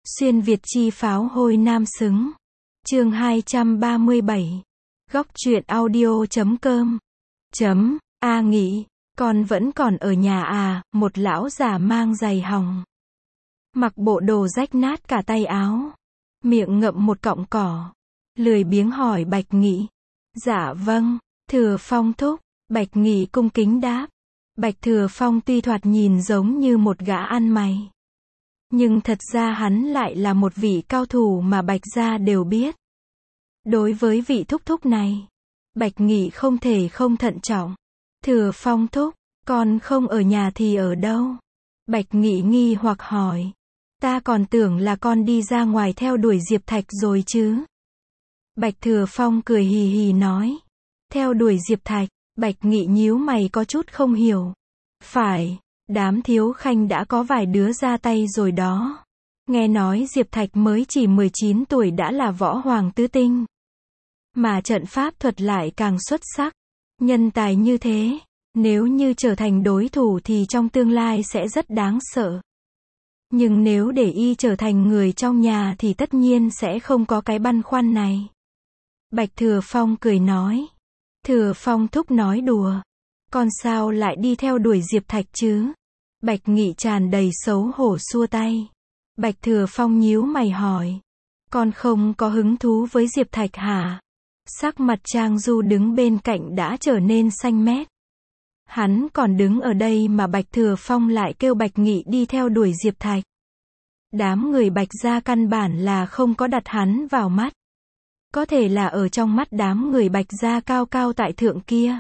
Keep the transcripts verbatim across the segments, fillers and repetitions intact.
Xuyên Việt chi pháo hôi nam xứng. Chương hai trăm ba mươi bảy. Góc truyện audio chấm com. Chấm, A Nghị, con vẫn còn ở nhà à, một lão già mang giày hòng. Mặc bộ đồ rách nát cả tay áo. Miệng ngậm một cọng cỏ. Lười biếng hỏi Bạch Nghị. Dạ vâng, Thừa Phong thúc. Bạch Nghị cung kính đáp. Bạch Thừa Phong tuy thoạt nhìn giống như một gã ăn mày, nhưng thật ra hắn lại là một vị cao thủ mà Bạch gia đều biết. Đối với vị thúc thúc này, Bạch Nghị không thể không thận trọng. Thừa Phong thúc, con không ở nhà thì ở đâu? Bạch Nghị nghi hoặc hỏi. Ta còn tưởng là con đi ra ngoài theo đuổi Diệp Thạch rồi chứ. Bạch Thừa Phong cười hì hì nói. Theo đuổi Diệp Thạch. Bạch Nghị nhíu mày có chút không hiểu. Phải, đám Thiếu Khanh đã có vài đứa ra tay rồi đó. Nghe nói Diệp Thạch mới chỉ mười chín tuổi đã là võ hoàng tứ tinh. Mà trận pháp thuật lại càng xuất sắc. Nhân tài như thế, nếu như trở thành đối thủ thì trong tương lai sẽ rất đáng sợ. Nhưng nếu để y trở thành người trong nhà thì tất nhiên sẽ không có cái băn khoăn này. Bạch Thừa Phong cười nói. Thừa Phong thúc nói đùa. Con sao lại đi theo đuổi Diệp Thạch chứ? Bạch Nghị tràn đầy xấu hổ xua tay. Bạch Thừa Phong nhíu mày hỏi. Con không có hứng thú với Diệp Thạch hả? Sắc mặt Trang Du đứng bên cạnh đã trở nên xanh mét. Hắn còn đứng ở đây mà Bạch Thừa Phong lại kêu Bạch Nghị đi theo đuổi Diệp Thạch. Đám người Bạch gia căn bản là không có đặt hắn vào mắt. Có thể là ở trong mắt đám người Bạch gia cao cao tại thượng kia.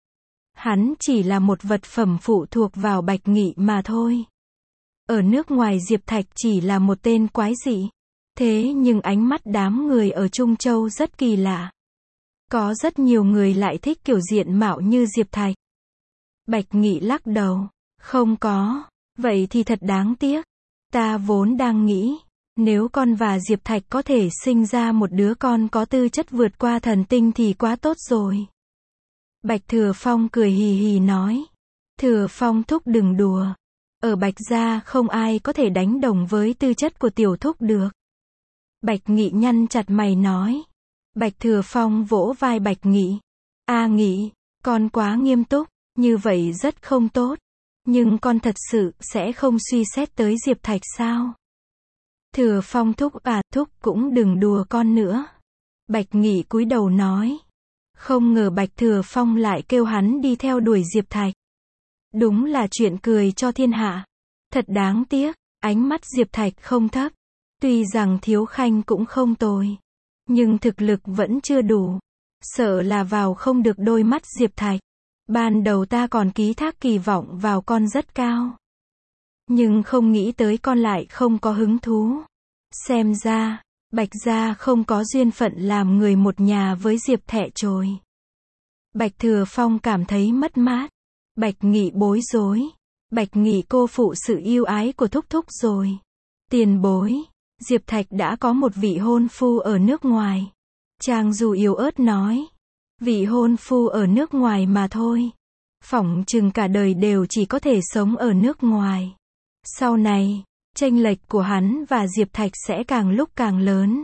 Hắn chỉ là một vật phẩm phụ thuộc vào Bạch Nghị mà thôi. Ở nước ngoài Diệp Thạch chỉ là một tên quái dị. Thế nhưng ánh mắt đám người ở Trung Châu rất kỳ lạ. Có rất nhiều người lại thích kiểu diện mạo như Diệp Thạch. Bạch Nghị lắc đầu. Không có. Vậy thì thật đáng tiếc. Ta vốn đang nghĩ, nếu con và Diệp Thạch có thể sinh ra một đứa con có tư chất vượt qua thần tinh thì quá tốt rồi. Bạch Thừa Phong cười hì hì nói. Thừa Phong thúc đừng đùa. Ở Bạch gia không ai có thể đánh đồng với tư chất của tiểu thúc được. Bạch Nghị nhăn chặt mày nói. Bạch Thừa Phong vỗ vai Bạch Nghị. A Nghị, con quá nghiêm túc, như vậy rất không tốt. Nhưng con thật sự sẽ không suy xét tới Diệp Thạch sao? Thừa Phong thúc à, thúc cũng đừng đùa con nữa. Bạch Nghị cúi đầu nói. Không ngờ Bạch Thừa Phong lại kêu hắn đi theo đuổi Diệp Thạch. Đúng là chuyện cười cho thiên hạ. Thật đáng tiếc, ánh mắt Diệp Thạch không thấp. Tuy rằng Thiếu Khanh cũng không tồi, nhưng thực lực vẫn chưa đủ. Sợ là vào không được đôi mắt Diệp Thạch. Ban đầu ta còn ký thác kỳ vọng vào con rất cao. Nhưng không nghĩ tới con lại không có hứng thú. Xem ra, Bạch gia không có duyên phận làm người một nhà với Diệp Thẹ rồi. Bạch Thừa Phong cảm thấy mất mát. Bạch Nghị bối rối. Bạch Nghị cô phụ sự yêu ái của thúc thúc rồi. Tiền bối, Diệp Thạch đã có một vị hôn phu ở nước ngoài. Trang Du yếu ớt nói. Vị hôn phu ở nước ngoài mà thôi. Phỏng chừng cả đời đều chỉ có thể sống ở nước ngoài. Sau này, chênh lệch của hắn và Diệp Thạch sẽ càng lúc càng lớn.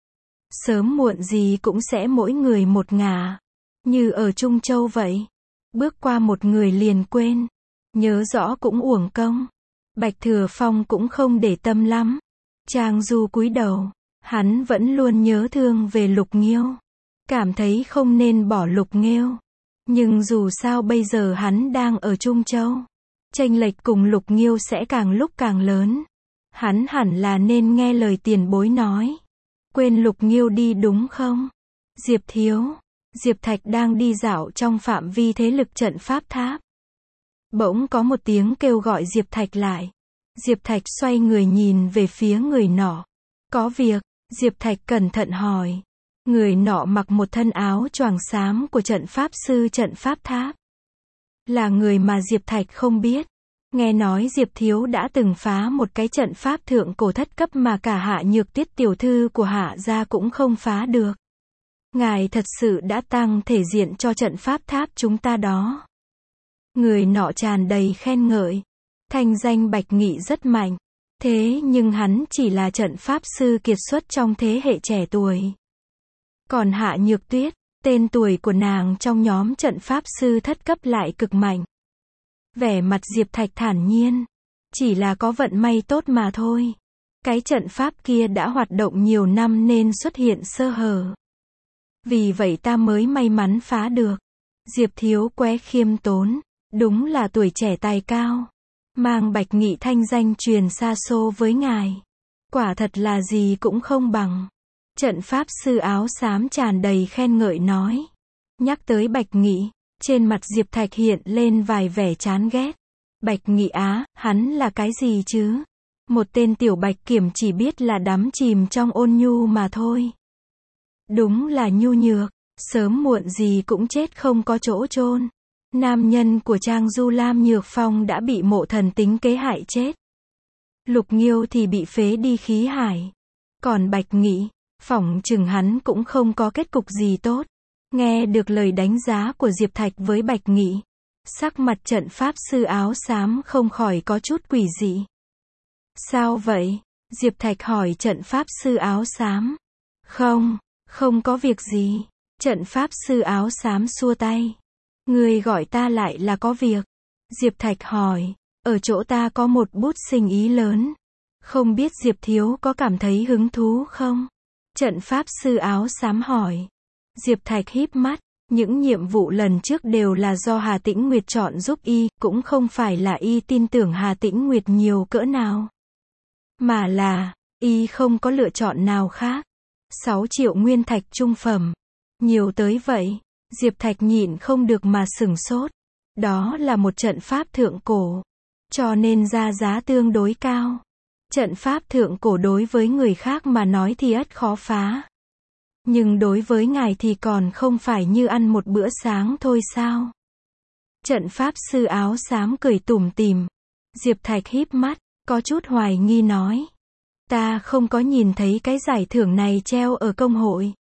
Sớm muộn gì cũng sẽ mỗi người một ngả. Như ở Trung Châu vậy. Bước qua một người liền quên. Nhớ rõ cũng uổng công. Bạch Thừa Phong cũng không để tâm lắm. Trang Du cúi đầu. Hắn vẫn luôn nhớ thương về Lục Nghiêu. Cảm thấy không nên bỏ Lục Nghiêu. Nhưng dù sao bây giờ hắn đang ở Trung Châu. Chênh lệch cùng Lục Nghiêu sẽ càng lúc càng lớn. Hắn hẳn là nên nghe lời tiền bối nói. Quên Lục Nghiêu đi đúng không? Diệp thiếu. Diệp Thạch đang đi dạo trong phạm vi thế lực trận pháp tháp. Bỗng có một tiếng kêu gọi Diệp Thạch lại. Diệp Thạch xoay người nhìn về phía người nọ. Có việc, Diệp Thạch cẩn thận hỏi. Người nọ mặc một thân áo choàng xám của trận pháp sư trận pháp tháp. Là người mà Diệp Thạch không biết. Nghe nói Diệp thiếu đã từng phá một cái trận pháp thượng cổ thất cấp mà cả Hạ Nhược Tiết tiểu thư của Hạ gia cũng không phá được. Ngài thật sự đã tăng thể diện cho trận pháp tháp chúng ta đó. Người nọ tràn đầy khen ngợi. Thanh danh Bạch Nghị rất mạnh. Thế nhưng hắn chỉ là trận pháp sư kiệt xuất trong thế hệ trẻ tuổi. Còn Hạ Nhược Tuyết, tên tuổi của nàng trong nhóm trận pháp sư thất cấp lại cực mạnh. Vẻ mặt Diệp Thạch thản nhiên. Chỉ là có vận may tốt mà thôi. Cái trận pháp kia đã hoạt động nhiều năm nên xuất hiện sơ hở. Vì vậy ta mới may mắn phá được. Diệp Thiếu Quế khiêm tốn. Đúng là tuổi trẻ tài cao. Mang Bạch Nghị thanh danh truyền xa xô với ngài. Quả thật là gì cũng không bằng. Trận pháp sư áo xám tràn đầy khen ngợi nói. Nhắc tới Bạch Nghị, trên mặt Diệp Thạch hiện lên vài vẻ chán ghét. Bạch Nghị á, hắn là cái gì chứ? Một tên tiểu bạch kiểm chỉ biết là đắm chìm trong ôn nhu mà thôi. Đúng là nhu nhược, sớm muộn gì cũng chết không có chỗ chôn. Nam nhân của Trang Du Lam Nhược Phong đã bị mộ thần tính kế hại chết. Lục Nghiêu thì bị phế đi khí hải. Còn Bạch Nghị, phỏng chừng hắn cũng không có kết cục gì tốt. Nghe được lời đánh giá của Diệp Thạch với Bạch Nghị, sắc mặt trận pháp sư áo xám không khỏi có chút quỷ dị. Sao vậy? Diệp Thạch hỏi trận pháp sư áo xám. Không, không có việc gì. Trận pháp sư áo xám xua tay. Người gọi ta lại là có việc. Diệp Thạch hỏi, ở chỗ ta có một bút sinh ý lớn. Không biết Diệp Thiếu có cảm thấy hứng thú không? Trận pháp sư áo xám hỏi. Diệp Thạch híp mắt, những nhiệm vụ lần trước đều là do Hà Tĩnh Nguyệt chọn giúp y, cũng không phải là y tin tưởng Hà Tĩnh Nguyệt nhiều cỡ nào. Mà là, y không có lựa chọn nào khác. sáu triệu nguyên thạch trung phẩm. Nhiều tới vậy. Diệp Thạch nhịn không được mà sửng sốt. Đó là một trận pháp thượng cổ. Cho nên ra giá tương đối cao. Trận pháp thượng cổ đối với người khác mà nói thì ắt khó phá. Nhưng đối với ngài thì còn không phải như ăn một bữa sáng thôi sao? Trận pháp sư áo xám cười tủm tỉm. Diệp Thạch híp mắt, có chút hoài nghi nói. Ta không có nhìn thấy cái giải thưởng này treo ở công hội.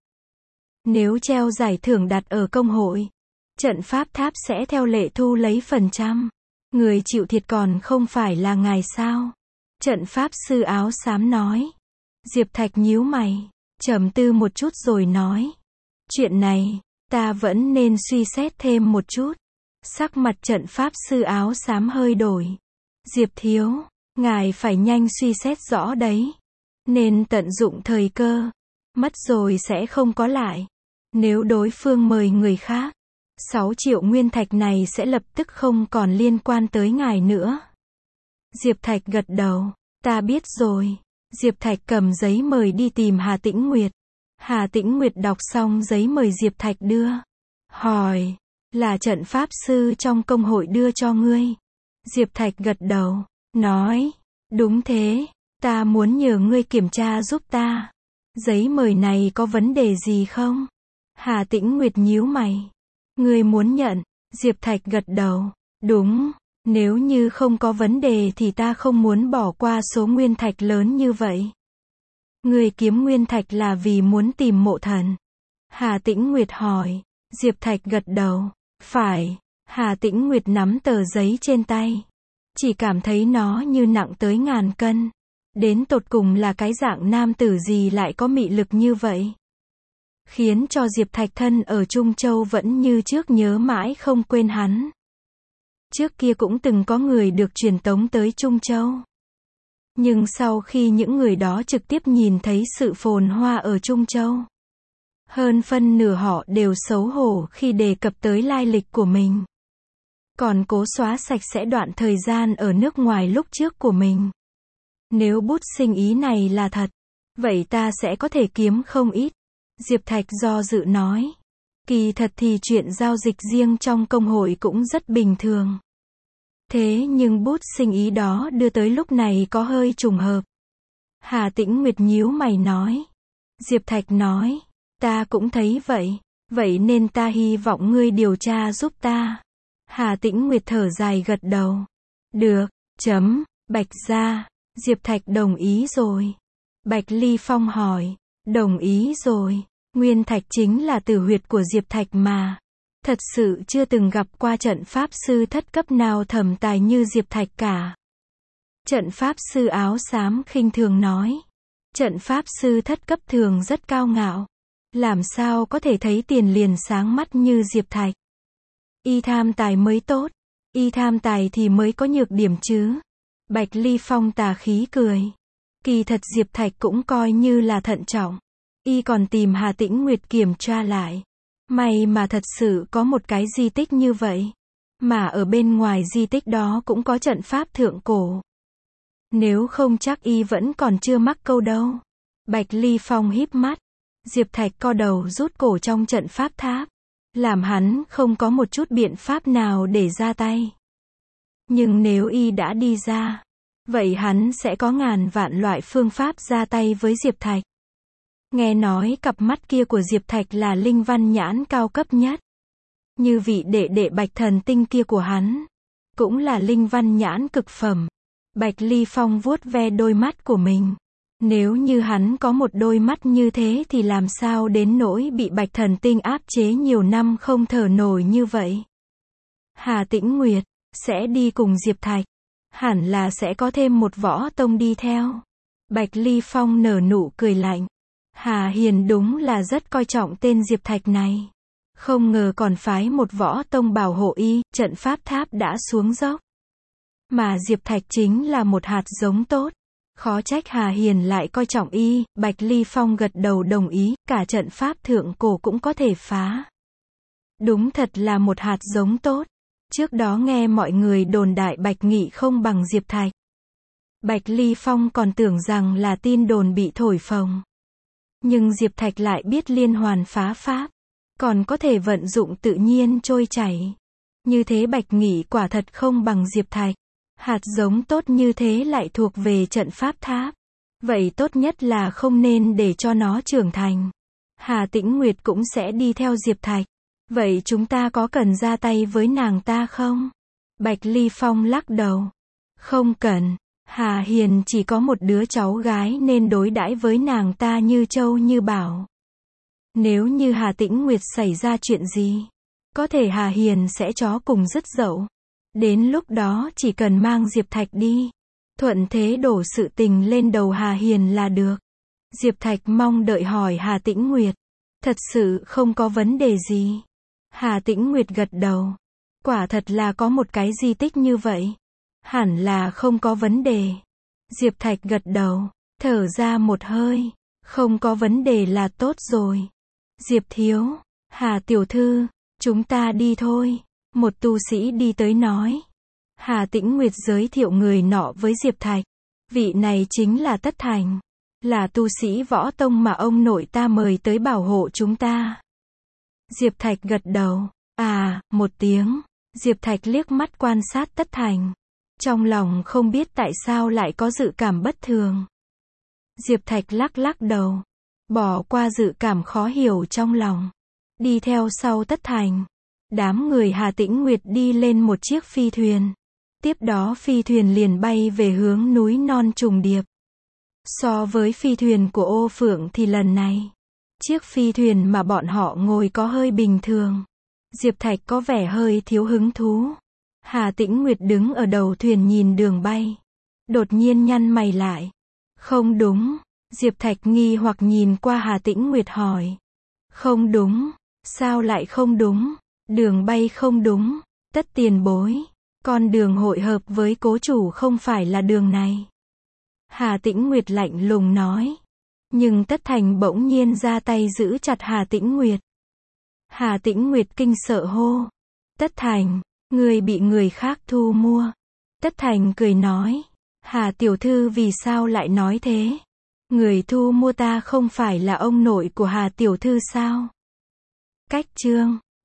Nếu treo giải thưởng đặt ở công hội, trận pháp tháp sẽ theo lệ thu lấy phần trăm. Người chịu thiệt còn không phải là ngài sao? Trận pháp sư áo xám nói. Diệp Thạch nhíu mày, trầm tư một chút rồi nói. Chuyện này, ta vẫn nên suy xét thêm một chút. Sắc mặt trận pháp sư áo xám hơi đổi. Diệp Thiếu, ngài phải nhanh suy xét rõ đấy. Nên tận dụng thời cơ. Mất rồi sẽ không có lại. Nếu đối phương mời người khác, sáu triệu nguyên thạch này sẽ lập tức không còn liên quan tới ngài nữa. Diệp Thạch gật đầu. Ta biết rồi. Diệp Thạch cầm giấy mời đi tìm Hà Tĩnh Nguyệt. Hà Tĩnh Nguyệt đọc xong giấy mời Diệp Thạch đưa. Hỏi, là trận pháp sư trong công hội đưa cho ngươi? Diệp Thạch gật đầu, nói, đúng thế, ta muốn nhờ ngươi kiểm tra giúp ta. Giấy mời này có vấn đề gì không? Hà Tĩnh Nguyệt nhíu mày. Ngươi muốn nhận? Diệp Thạch gật đầu, đúng. Nếu như không có vấn đề thì ta không muốn bỏ qua số nguyên thạch lớn như vậy. Người kiếm nguyên thạch là vì muốn tìm mộ thần. Hà Tĩnh Nguyệt hỏi. Diệp Thạch gật đầu. Phải. Hà Tĩnh Nguyệt nắm tờ giấy trên tay. Chỉ cảm thấy nó như nặng tới ngàn cân. Đến tột cùng là cái dạng nam tử gì lại có mị lực như vậy? Khiến cho Diệp Thạch thân ở Trung Châu vẫn như trước nhớ mãi không quên hắn. Trước kia cũng từng có người được truyền tống tới Trung Châu. Nhưng sau khi những người đó trực tiếp nhìn thấy sự phồn hoa ở Trung Châu, hơn phân nửa họ đều xấu hổ khi đề cập tới lai lịch của mình. Còn cố xóa sạch sẽ đoạn thời gian ở nước ngoài lúc trước của mình. Nếu bút sinh ý này là thật, vậy ta sẽ có thể kiếm không ít. Diệp Thạch do dự nói. Kỳ thật thì chuyện giao dịch riêng trong công hội cũng rất bình thường. Thế nhưng bút sinh ý đó đưa tới lúc này có hơi trùng hợp. Hà Tĩnh Nguyệt nhíu mày nói. Diệp Thạch nói. Ta cũng thấy vậy. Vậy nên ta hy vọng ngươi điều tra giúp ta. Hà Tĩnh Nguyệt thở dài gật đầu. Được, chấm, Bạch gia. Diệp Thạch đồng ý rồi. Bạch Ly Phong hỏi. Đồng ý rồi. Nguyên thạch chính là tử huyệt của Diệp Thạch mà. Thật sự chưa từng gặp qua trận pháp sư thất cấp nào thầm tài như Diệp Thạch cả. Trận pháp sư áo xám khinh thường nói. Trận pháp sư thất cấp thường rất cao ngạo. Làm sao có thể thấy tiền liền sáng mắt như Diệp Thạch. Y tham tài mới tốt. Y tham tài thì mới có nhược điểm chứ. Bạch Ly Phong tà khí cười. Kỳ thật Diệp Thạch cũng coi như là thận trọng. Y còn tìm Hà Tĩnh Nguyệt kiểm tra lại. May mà thật sự có một cái di tích như vậy. Mà ở bên ngoài di tích đó cũng có trận pháp thượng cổ. Nếu không chắc Y vẫn còn chưa mắc câu đâu. Bạch Ly Phong híp mắt. Diệp Thạch co đầu rút cổ trong trận pháp tháp. Làm hắn không có một chút biện pháp nào để ra tay. Nhưng nếu Y đã đi ra, vậy hắn sẽ có ngàn vạn loại phương pháp ra tay với Diệp Thạch. Nghe nói cặp mắt kia của Diệp Thạch là linh văn nhãn cao cấp nhất. Như vị đệ đệ Bạch Thần Tinh kia của hắn, cũng là linh văn nhãn cực phẩm. Bạch Ly Phong vuốt ve đôi mắt của mình. Nếu như hắn có một đôi mắt như thế thì làm sao đến nỗi bị Bạch Thần Tinh áp chế nhiều năm không thở nổi như vậy. Hà Tĩnh Nguyệt sẽ đi cùng Diệp Thạch. Hẳn là sẽ có thêm một võ tông đi theo. Bạch Ly Phong nở nụ cười lạnh. Hà Hiền đúng là rất coi trọng tên Diệp Thạch này. Không ngờ còn phái một võ tông bảo hộ Y, trận pháp tháp đã xuống dốc. Mà Diệp Thạch chính là một hạt giống tốt. Khó trách Hà Hiền lại coi trọng Y. Bạch Ly Phong gật đầu đồng ý, cả trận pháp thượng cổ cũng có thể phá. Đúng thật là một hạt giống tốt. Trước đó nghe mọi người đồn đại Bạch Nghị không bằng Diệp Thạch. Bạch Ly Phong còn tưởng rằng là tin đồn bị thổi phồng. Nhưng Diệp Thạch lại biết liên hoàn phá pháp. Còn có thể vận dụng tự nhiên trôi chảy. Như thế Bạch Nghị quả thật không bằng Diệp Thạch. Hạt giống tốt như thế lại thuộc về trận pháp tháp. Vậy tốt nhất là không nên để cho nó trưởng thành. Hà Tĩnh Nguyệt cũng sẽ đi theo Diệp Thạch. Vậy chúng ta có cần ra tay với nàng ta không? Bạch Ly Phong lắc đầu. Không cần. Hà Hiền chỉ có một đứa cháu gái nên đối đãi với nàng ta như châu như bảo. Nếu như Hà Tĩnh Nguyệt xảy ra chuyện gì, có thể Hà Hiền sẽ chó cùng dứt dậu. Đến lúc đó chỉ cần mang Diệp Thạch đi, thuận thế đổ sự tình lên đầu Hà Hiền là được. Diệp Thạch mong đợi hỏi Hà Tĩnh Nguyệt. Thật sự không có vấn đề gì. Hà Tĩnh Nguyệt gật đầu. Quả thật là có một cái di tích như vậy. Hẳn là không có vấn đề. Diệp Thạch gật đầu, thở ra một hơi. Không có vấn đề là tốt rồi. Diệp thiếu, Hà tiểu thư, chúng ta đi thôi. Một tu sĩ đi tới nói. Hà Tĩnh Nguyệt giới thiệu người nọ với Diệp Thạch. Vị này chính là Tất Thành. Là tu sĩ võ tông mà ông nội ta mời tới bảo hộ chúng ta. Diệp Thạch gật đầu. À, một tiếng. Diệp Thạch liếc mắt quan sát Tất Thành. Trong lòng không biết tại sao lại có dự cảm bất thường. Diệp Thạch lắc lắc đầu. Bỏ qua dự cảm khó hiểu trong lòng. Đi theo sau Tất Thành. Đám người Hà Tĩnh Nguyệt đi lên một chiếc phi thuyền. Tiếp đó phi thuyền liền bay về hướng núi non trùng điệp. So với phi thuyền của Ô Phượng thì lần này, chiếc phi thuyền mà bọn họ ngồi có hơi bình thường. Diệp Thạch có vẻ hơi thiếu hứng thú. Hà Tĩnh Nguyệt đứng ở đầu thuyền nhìn đường bay. Đột nhiên nhăn mày lại. Không đúng. Diệp Thạch nghi hoặc nhìn qua Hà Tĩnh Nguyệt hỏi. Không đúng. Sao lại không đúng? Đường bay không đúng. Tất tiền bối. Con đường hội hợp với cố chủ không phải là đường này. Hà Tĩnh Nguyệt lạnh lùng nói. Nhưng Tất Thành bỗng nhiên ra tay giữ chặt Hà Tĩnh Nguyệt. Hà Tĩnh Nguyệt kinh sợ hô. Tất Thành, người bị người khác thu mua. Tất Thành cười nói. Hà tiểu thư vì sao lại nói thế? Người thu mua ta không phải là ông nội của Hà tiểu thư sao? Cách chương